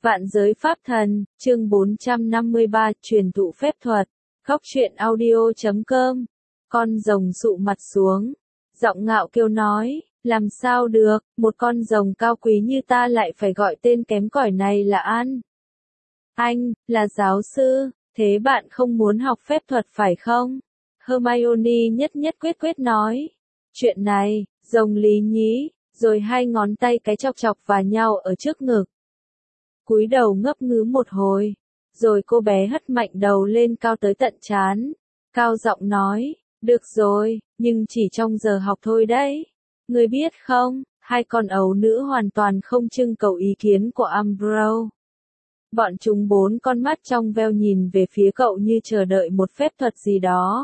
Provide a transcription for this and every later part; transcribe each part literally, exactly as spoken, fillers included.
Vạn giới pháp thần, chương bốn trăm năm mươi ba, truyền thụ phép thuật. Góc truyện audio chấm com. Con rồng sụ mặt xuống. Giọng ngạo kiêu nói, làm sao được, một con rồng cao quý như ta lại phải gọi tên kém cỏi này là An. Anh, là giáo sư, thế bạn không muốn học phép thuật phải không? Hermione nhất nhất quyết quyết nói. Chuyện này, rồng lý nhí, rồi hai ngón tay cái chọc chọc vào nhau ở trước ngực. Cúi đầu ngấp ngứ một hồi, rồi cô bé hất mạnh đầu lên cao tới tận trán, cao giọng nói, được rồi, nhưng chỉ trong giờ học thôi đấy. Ngươi biết không, hai con ấu nữ hoàn toàn không trưng cầu ý kiến của Umbro. Bọn chúng bốn con mắt trong veo nhìn về phía cậu như chờ đợi một phép thuật gì đó.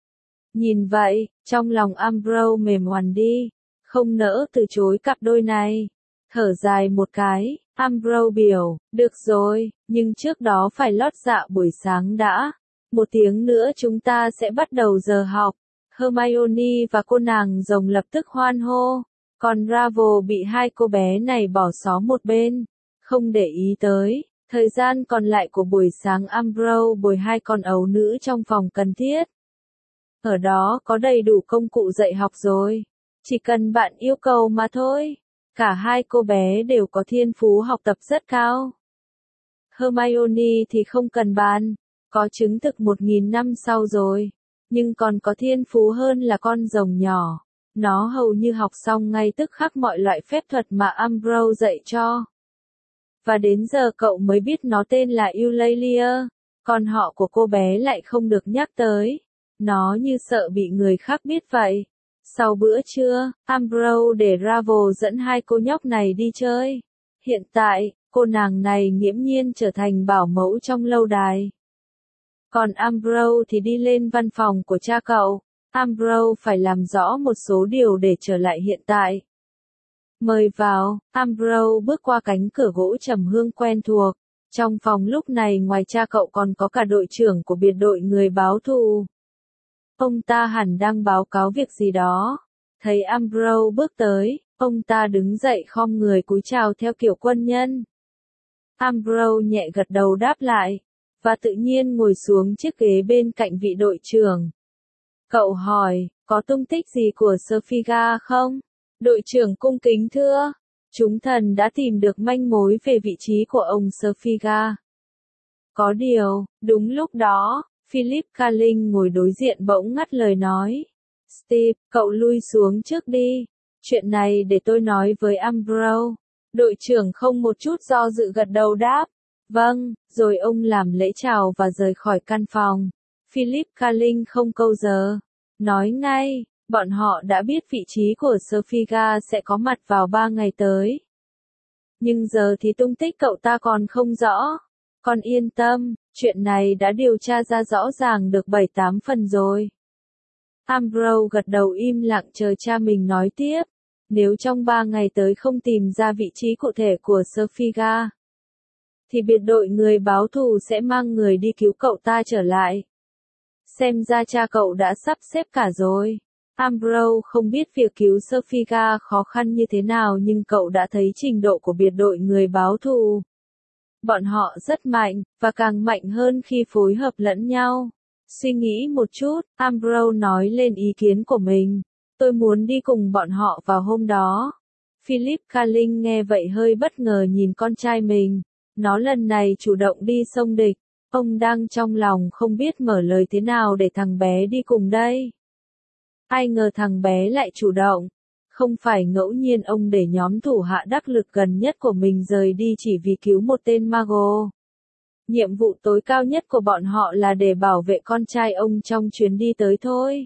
Nhìn vậy, trong lòng Umbro mềm oằn đi, không nỡ từ chối cặp đôi này. Thở dài một cái, Umbro biểu, được rồi, nhưng trước đó phải lót dạ buổi sáng đã. Một tiếng nữa chúng ta sẽ bắt đầu giờ học. Hermione và cô nàng rồng lập tức hoan hô. Còn Bravo bị hai cô bé này bỏ xó một bên, không để ý tới. Thời gian còn lại của buổi sáng Umbro bồi hai con ấu nữ trong phòng cần thiết. Ở đó có đầy đủ công cụ dạy học rồi. Chỉ cần bạn yêu cầu mà thôi. Cả hai cô bé đều có thiên phú học tập rất cao. Hermione thì không cần bàn, có chứng thực một nghìn năm sau rồi, nhưng còn có thiên phú hơn là con rồng nhỏ. Nó hầu như học xong ngay tức khắc mọi loại phép thuật mà Umbro dạy cho. Và đến giờ cậu mới biết nó tên là Eulalia, còn họ của cô bé lại không được nhắc tới. Nó như sợ bị người khác biết vậy. Sau bữa trưa, Umbro để Bravo dẫn hai cô nhóc này đi chơi. Hiện tại, cô nàng này nghiễm nhiên trở thành bảo mẫu trong lâu đài. Còn Umbro thì đi lên văn phòng của cha cậu. Umbro phải làm rõ một số điều để trở lại hiện tại. Mời vào, Umbro bước qua cánh cửa gỗ trầm hương quen thuộc. Trong phòng lúc này ngoài cha cậu còn có cả đội trưởng của biệt đội người báo thù. Ông ta hẳn đang báo cáo việc gì đó. Thấy Umbro bước tới, ông ta đứng dậy khom người cúi chào theo kiểu quân nhân. Umbro nhẹ gật đầu đáp lại, và tự nhiên ngồi xuống chiếc ghế bên cạnh vị đội trưởng. Cậu hỏi, có tung tích gì của Sophiga không? Đội trưởng cung kính thưa, chúng thần đã tìm được manh mối về vị trí của ông Sophiga. Có điều, đúng lúc đó, Philip Carling ngồi đối diện bỗng ngắt lời nói. Steve, cậu lui xuống trước đi. Chuyện này để tôi nói với Umbro. Đội trưởng không một chút do dự gật đầu đáp. Vâng, rồi ông làm lễ chào và rời khỏi căn phòng. Philip Carling không câu giờ. Nói ngay, bọn họ đã biết vị trí của Sophiga sẽ có mặt vào ba ngày tới. Nhưng giờ thì tung tích cậu ta còn không rõ. Con yên tâm, chuyện này đã điều tra ra rõ ràng được bảy tám phần rồi. Umbro gật đầu im lặng chờ cha mình nói tiếp. Nếu trong ba ngày tới không tìm ra vị trí cụ thể của Sophiga, thì biệt đội người báo thù sẽ mang người đi cứu cậu ta trở lại. Xem ra cha cậu đã sắp xếp cả rồi. Umbro không biết việc cứu Sophiga khó khăn như thế nào nhưng cậu đã thấy trình độ của biệt đội người báo thù. Bọn họ rất mạnh, và càng mạnh hơn khi phối hợp lẫn nhau. Suy nghĩ một chút, Umbro nói lên ý kiến của mình. Tôi muốn đi cùng bọn họ vào hôm đó. Philip Carling nghe vậy hơi bất ngờ nhìn con trai mình. Nó lần này chủ động đi xông địch. Ông đang trong lòng không biết mở lời thế nào để thằng bé đi cùng đây. Ai ngờ thằng bé lại chủ động. Không phải ngẫu nhiên ông để nhóm thủ hạ đắc lực gần nhất của mình rời đi chỉ vì cứu một tên mago. Nhiệm vụ tối cao nhất của bọn họ là để bảo vệ con trai ông trong chuyến đi tới thôi.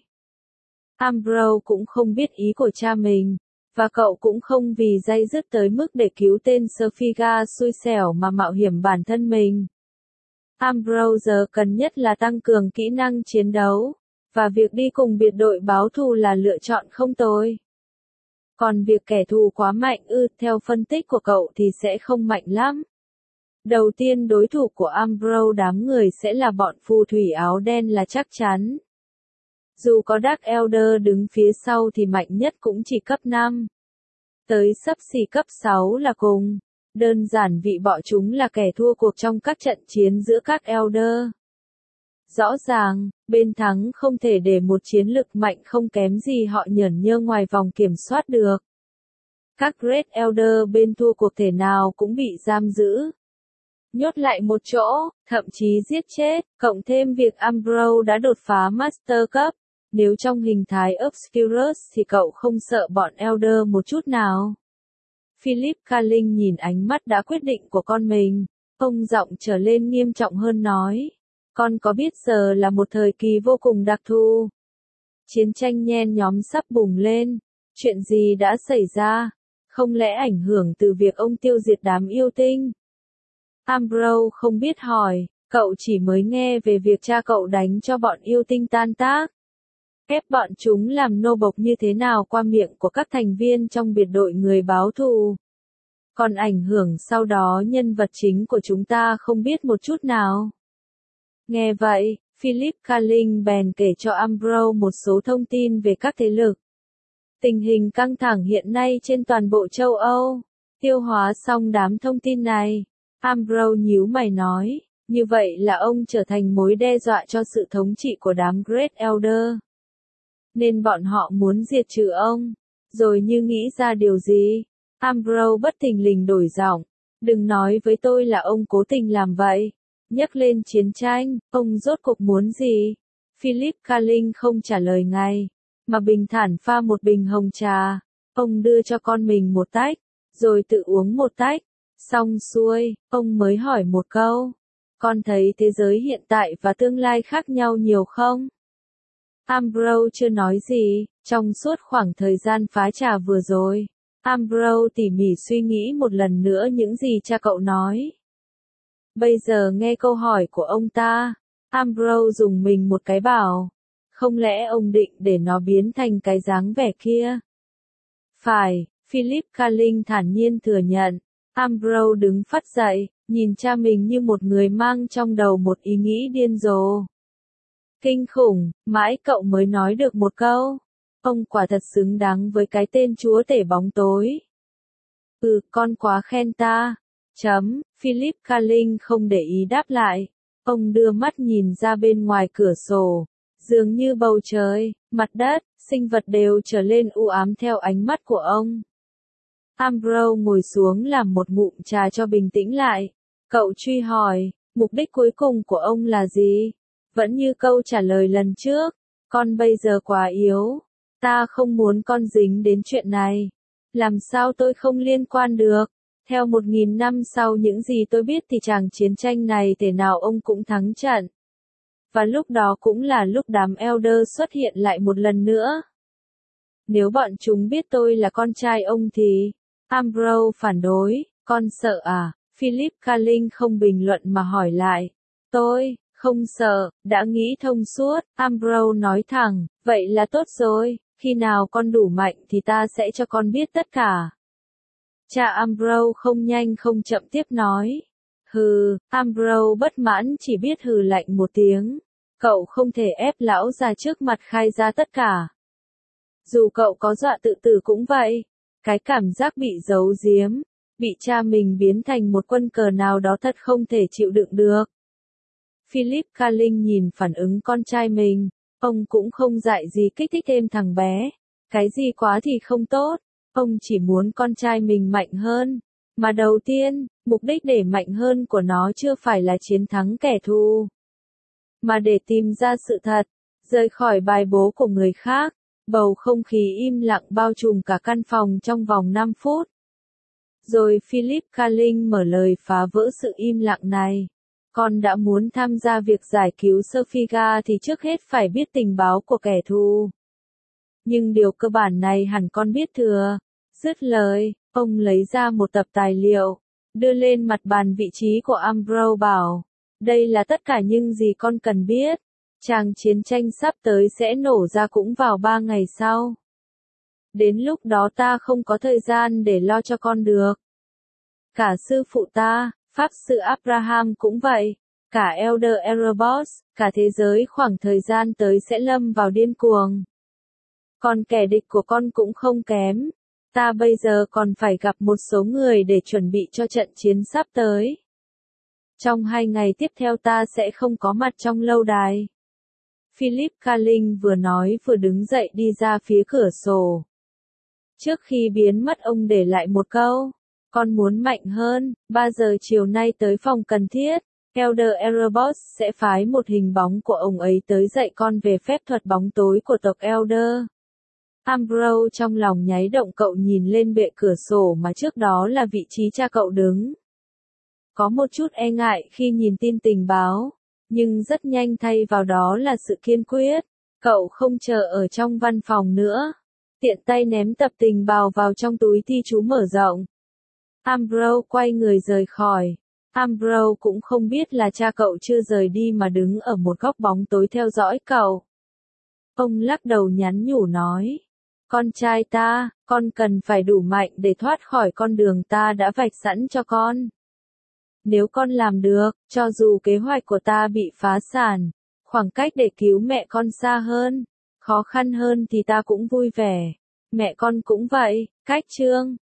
Umbro cũng không biết ý của cha mình, và cậu cũng không vì day dứt tới mức để cứu tên Sophiga xui xẻo mà mạo hiểm bản thân mình. Umbro giờ cần nhất là tăng cường kỹ năng chiến đấu, và việc đi cùng biệt đội báo thù là lựa chọn không tồi. Còn việc kẻ thù quá mạnh ư, theo phân tích của cậu thì sẽ không mạnh lắm. Đầu tiên đối thủ của Umbro đám người sẽ là bọn phù thủy áo đen là chắc chắn. Dù có Dark Elder đứng phía sau thì mạnh nhất cũng chỉ cấp năm. Tới xấp xỉ cấp sáu là cùng. Đơn giản vì bọn chúng là kẻ thua cuộc trong các trận chiến giữa các Elder. Rõ ràng, bên thắng không thể để một chiến lực mạnh không kém gì họ nhởn nhơ ngoài vòng kiểm soát được. Các Great Elder bên thua cuộc thể nào cũng bị giam giữ, nhốt lại một chỗ, thậm chí giết chết, cộng thêm việc Ambrose đã đột phá Master cấp. Nếu trong hình thái Obscurus thì cậu không sợ bọn Elder một chút nào. Philip Carling nhìn ánh mắt đã quyết định của con mình, ông giọng trở lên nghiêm trọng hơn nói. Con có biết giờ là một thời kỳ vô cùng đặc thù. Chiến tranh nhen nhóm sắp bùng lên. Chuyện gì đã xảy ra? Không lẽ ảnh hưởng từ việc ông tiêu diệt đám yêu tinh? Ambrose không biết hỏi, cậu chỉ mới nghe về việc cha cậu đánh cho bọn yêu tinh tan tác. Ép bọn chúng làm nô bộc như thế nào qua miệng của các thành viên trong biệt đội người báo thù. Còn ảnh hưởng sau đó nhân vật chính của chúng ta không biết một chút nào. Nghe vậy, Philip Carling bèn kể cho Ambrose một số thông tin về các thế lực. Tình hình căng thẳng hiện nay trên toàn bộ châu Âu. Tiêu hóa xong đám thông tin này, Ambrose nhíu mày nói, như vậy là ông trở thành mối đe dọa cho sự thống trị của đám Great Elder. Nên bọn họ muốn diệt trừ ông. Rồi như nghĩ ra điều gì? Ambrose bất thình lình đổi giọng. Đừng nói với tôi là ông cố tình làm vậy. Nhắc lên chiến tranh, ông rốt cuộc muốn gì? Philip Carling không trả lời ngay, mà bình thản pha một bình hồng trà. Ông đưa cho con mình một tách, rồi tự uống một tách. Xong xuôi, ông mới hỏi một câu. Con thấy thế giới hiện tại và tương lai khác nhau nhiều không? Ambrose chưa nói gì, trong suốt khoảng thời gian phá trà vừa rồi. Ambrose tỉ mỉ suy nghĩ một lần nữa những gì cha cậu nói. Bây giờ nghe câu hỏi của ông ta, Ambrose dùng mình một cái bảo. Không lẽ ông định để nó biến thành cái dáng vẻ kia? Phải, Philip Carling thản nhiên thừa nhận. Ambrose đứng phắt dậy, nhìn cha mình như một người mang trong đầu một ý nghĩ điên rồ. Kinh khủng, mãi cậu mới nói được một câu. Ông quả thật xứng đáng với cái tên chúa tể bóng tối. Ừ, con quá khen ta. Chấm, Philip Carling không để ý đáp lại. Ông đưa mắt nhìn ra bên ngoài cửa sổ. Dường như bầu trời, mặt đất, sinh vật đều trở lên u ám theo ánh mắt của ông. Ambrose ngồi xuống làm một ngụm trà cho bình tĩnh lại. Cậu truy hỏi, mục đích cuối cùng của ông là gì? Vẫn như câu trả lời lần trước, con bây giờ quá yếu. Ta không muốn con dính đến chuyện này. Làm sao tôi không liên quan được? Theo một nghìn năm sau những gì tôi biết thì chàng chiến tranh này thể nào ông cũng thắng trận. Và lúc đó cũng là lúc đám Elder xuất hiện lại một lần nữa. Nếu bọn chúng biết tôi là con trai ông thì... Ambrose phản đối, con sợ à? Philip Carling không bình luận mà hỏi lại. Tôi, không sợ, đã nghĩ thông suốt, Ambrose nói thẳng, vậy là tốt rồi, khi nào con đủ mạnh thì ta sẽ cho con biết tất cả. Cha Ambrose không nhanh không chậm tiếp nói. Hừ, Ambrose bất mãn chỉ biết hừ lạnh một tiếng. Cậu không thể ép lão già trước mặt khai ra tất cả. Dù cậu có dọa tự tử cũng vậy. Cái cảm giác bị giấu giếm, bị cha mình biến thành một quân cờ nào đó thật không thể chịu đựng được. Philip Carling nhìn phản ứng con trai mình, ông cũng không dạy gì kích thích thêm thằng bé. Cái gì quá thì không tốt, ông chỉ muốn con trai mình mạnh hơn. Mà đầu tiên, mục đích để mạnh hơn của nó chưa phải là chiến thắng kẻ thù, mà để tìm ra sự thật, rời khỏi bài bố của người khác. Bầu không khí im lặng bao trùm cả căn phòng trong vòng năm phút. Rồi Philip Carling mở lời phá vỡ sự im lặng này. Con đã muốn tham gia việc giải cứu Sophiga thì trước hết phải biết tình báo của kẻ thù. Nhưng điều cơ bản này hẳn con biết thừa. Dứt lời, ông lấy ra một tập tài liệu, đưa lên mặt bàn vị trí của Ambrose bảo. Đây là tất cả những gì con cần biết. Tràng chiến tranh sắp tới sẽ nổ ra cũng vào ba ngày sau. Đến lúc đó ta không có thời gian để lo cho con được. Cả sư phụ ta, Pháp sư Abraham cũng vậy. Cả Elder Erebos, cả thế giới khoảng thời gian tới sẽ lâm vào điên cuồng. Còn kẻ địch của con cũng không kém. Ta bây giờ còn phải gặp một số người để chuẩn bị cho trận chiến sắp tới. Trong hai ngày tiếp theo ta sẽ không có mặt trong lâu đài. Philip Carling vừa nói vừa đứng dậy đi ra phía cửa sổ. Trước khi biến mất ông để lại một câu. Con muốn mạnh hơn, ba giờ chiều nay tới phòng cần thiết. Elder Erebos sẽ phái một hình bóng của ông ấy tới dạy con về phép thuật bóng tối của tộc Elder. Ambrose trong lòng nháy động, cậu nhìn lên bệ cửa sổ mà trước đó là vị trí cha cậu đứng. Có một chút e ngại khi nhìn tin tình báo, nhưng rất nhanh thay vào đó là sự kiên quyết. Cậu không chờ ở trong văn phòng nữa. Tiện tay ném tập tình báo vào trong túi thi chú mở rộng. Ambrose quay người rời khỏi. Ambrose cũng không biết là cha cậu chưa rời đi mà đứng ở một góc bóng tối theo dõi cậu. Ông lắc đầu nhắn nhủ nói. Con trai ta, con cần phải đủ mạnh để thoát khỏi con đường ta đã vạch sẵn cho con. Nếu con làm được, cho dù kế hoạch của ta bị phá sản, khoảng cách để cứu mẹ con xa hơn, khó khăn hơn thì ta cũng vui vẻ. Mẹ con cũng vậy, cách chương.